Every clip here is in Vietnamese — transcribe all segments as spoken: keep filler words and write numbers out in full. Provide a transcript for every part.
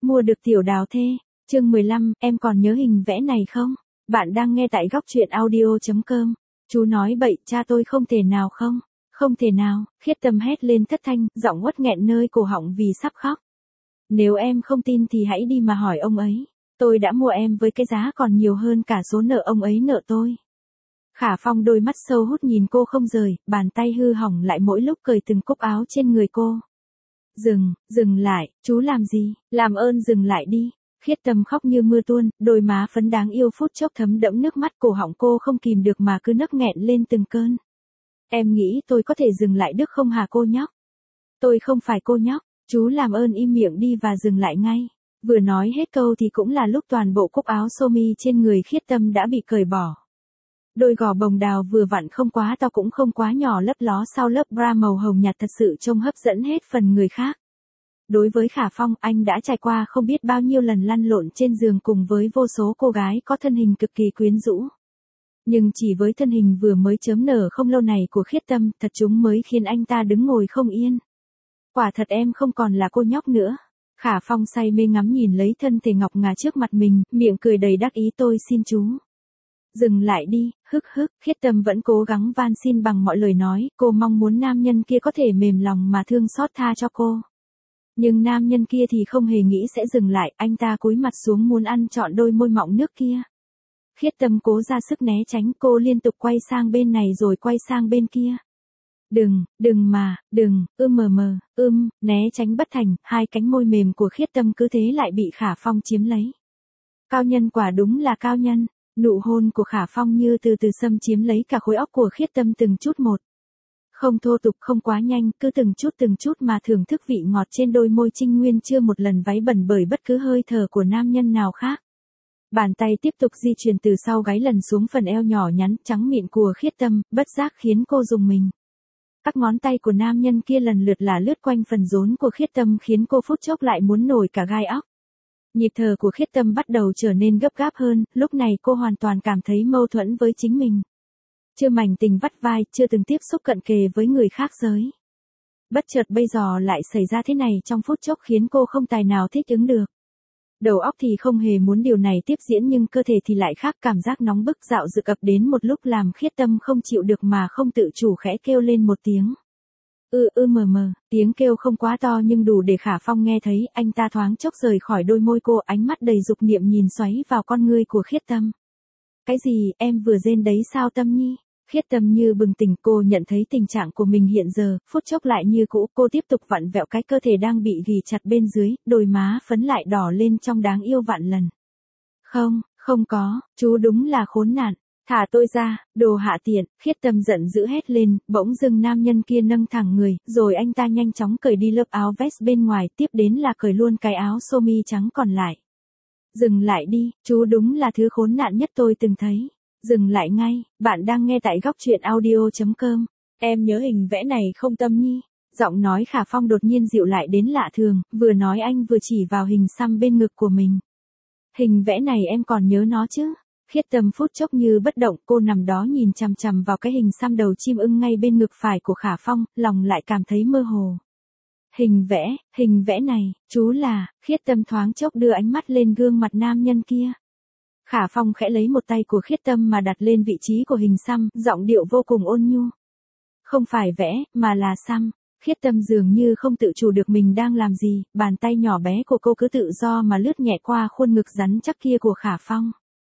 Mua được tiểu đào thê. Chương mười lăm, em còn nhớ hình vẽ này không? Bạn đang nghe tại góc truyện audio chấm com. Chú nói bậy, cha tôi không thể nào không? Không thể nào, Khiết Tâm hét lên thất thanh, giọng uất nghẹn nơi cổ họng vì sắp khóc. Nếu em không tin thì hãy đi mà hỏi ông ấy. Tôi đã mua em với cái giá còn nhiều hơn cả số nợ ông ấy nợ tôi. Khả Phong đôi mắt sâu hút nhìn cô không rời, bàn tay hư hỏng lại mỗi lúc cởi từng cúc áo trên người cô. Dừng, dừng lại, chú làm gì, làm ơn dừng lại đi. Khiết Tâm khóc như mưa tuôn, đôi má phấn đáng yêu phút chốc thấm đẫm nước mắt, cổ họng cô không kìm được mà cứ nấc nghẹn lên từng cơn. Em nghĩ tôi có thể dừng lại được không hả cô nhóc? Tôi không phải cô nhóc, chú làm ơn im miệng đi và dừng lại ngay. Vừa nói hết câu thì cũng là lúc toàn bộ cúc áo sơ mi trên người Khiết Tâm đã bị cởi bỏ. Đôi gò bồng đào vừa vặn không quá to cũng không quá nhỏ lấp ló sau lớp bra màu hồng nhạt thật sự trông hấp dẫn hết phần người khác. Đối với Khả Phong, anh đã trải qua không biết bao nhiêu lần lăn lộn trên giường cùng với vô số cô gái có thân hình cực kỳ quyến rũ. Nhưng chỉ với thân hình vừa mới chớm nở không lâu này của Khiết Tâm, thật chúng mới khiến anh ta đứng ngồi không yên. Quả thật em không còn là cô nhóc nữa. Khả Phong say mê ngắm nhìn lấy thân thể ngọc ngà trước mặt mình, miệng cười đầy đắc ý, tôi xin chú. Dừng lại đi, hức hức, Khiết Tâm vẫn cố gắng van xin bằng mọi lời nói, cô mong muốn nam nhân kia có thể mềm lòng mà thương xót tha cho cô. Nhưng nam nhân kia thì không hề nghĩ sẽ dừng lại, anh ta cúi mặt xuống muốn ăn trọn đôi môi mọng nước kia. Khiết Tâm cố ra sức né tránh, cô liên tục quay sang bên này rồi quay sang bên kia. Đừng, đừng mà, đừng, ưm mờ mờ, ưm, né tránh bất thành, hai cánh môi mềm của Khiết Tâm cứ thế lại bị Khả Phong chiếm lấy. Cao nhân quả đúng là cao nhân, nụ hôn của Khả Phong như từ từ xâm chiếm lấy cả khối óc của Khiết Tâm từng chút một. Không thô tục không quá nhanh, cứ từng chút từng chút mà thưởng thức vị ngọt trên đôi môi trinh nguyên chưa một lần váy bẩn bởi bất cứ hơi thở của nam nhân nào khác. Bàn tay tiếp tục di chuyển từ sau gáy lần xuống phần eo nhỏ nhắn trắng mịn của Khiết Tâm, bất giác khiến cô rùng mình. Các ngón tay của nam nhân kia lần lượt là lướt quanh phần rốn của Khiết Tâm khiến cô phút chốc lại muốn nổi cả gai óc. Nhịp thở của Khiết Tâm bắt đầu trở nên gấp gáp hơn, lúc này cô hoàn toàn cảm thấy mâu thuẫn với chính mình. Chưa mảnh tình vắt vai, chưa từng tiếp xúc cận kề với người khác giới. Bất chợt bây giờ lại xảy ra thế này trong phút chốc khiến cô không tài nào thích ứng được. Đầu óc thì không hề muốn điều này tiếp diễn nhưng cơ thể thì lại khác, cảm giác nóng bức dạo dực ập đến một lúc làm Khiết Tâm không chịu được mà không tự chủ khẽ kêu lên một tiếng. Ư ư mờ mờ, tiếng kêu không quá to nhưng đủ để Khả Phong nghe thấy, anh ta thoáng chốc rời khỏi đôi môi cô, ánh mắt đầy dục niệm nhìn xoáy vào con ngươi của Khiết Tâm. Cái gì, em vừa rên đấy sao Tâm Nhi? Khiết Tâm như bừng tỉnh, cô nhận thấy tình trạng của mình hiện giờ, phút chốc lại như cũ, cô tiếp tục vặn vẹo cái cơ thể đang bị ghì chặt bên dưới, đôi má phấn lại đỏ lên trong đáng yêu vạn lần. Không, không có, chú đúng là khốn nạn, thả tôi ra, đồ hạ tiện, Khiết Tâm giận dữ hét lên, bỗng dưng nam nhân kia nâng thẳng người, rồi anh ta nhanh chóng cởi đi lớp áo vest bên ngoài, tiếp đến là cởi luôn cái áo sơ mi trắng còn lại. Dừng lại đi, chú đúng là thứ khốn nạn nhất tôi từng thấy. Dừng lại ngay, bạn đang nghe tại góc truyện audio chấm com. Em nhớ hình vẽ này không Tâm Nhi? Giọng nói Khả Phong đột nhiên dịu lại đến lạ thường, vừa nói anh vừa chỉ vào hình xăm bên ngực của mình. Hình vẽ này em còn nhớ nó chứ? Khiết Tâm phút chốc như bất động, cô nằm đó nhìn chằm chằm vào cái hình xăm đầu chim ưng ngay bên ngực phải của Khả Phong, lòng lại cảm thấy mơ hồ. Hình vẽ, hình vẽ này, chú là, Khiết Tâm thoáng chốc đưa ánh mắt lên gương mặt nam nhân kia. Khả Phong khẽ lấy một tay của Khiết Tâm mà đặt lên vị trí của hình xăm, giọng điệu vô cùng ôn nhu. Không phải vẽ, mà là xăm. Khiết Tâm dường như không tự chủ được mình đang làm gì, bàn tay nhỏ bé của cô cứ tự do mà lướt nhẹ qua khuôn ngực rắn chắc kia của Khả Phong.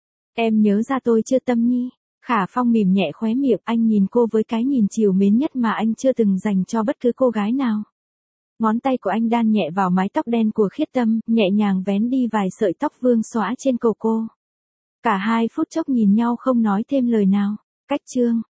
Em nhớ ra tôi chưa Tâm Nhi? Khả Phong mỉm nhẹ khóe miệng, anh nhìn cô với cái nhìn trìu mến nhất mà anh chưa từng dành cho bất cứ cô gái nào. Ngón tay của anh đan nhẹ vào mái tóc đen của Khiết Tâm, nhẹ nhàng vén đi vài sợi tóc vương xõa trên cổ cô. Cả hai phút chốc nhìn nhau không nói thêm lời nào. Cách chương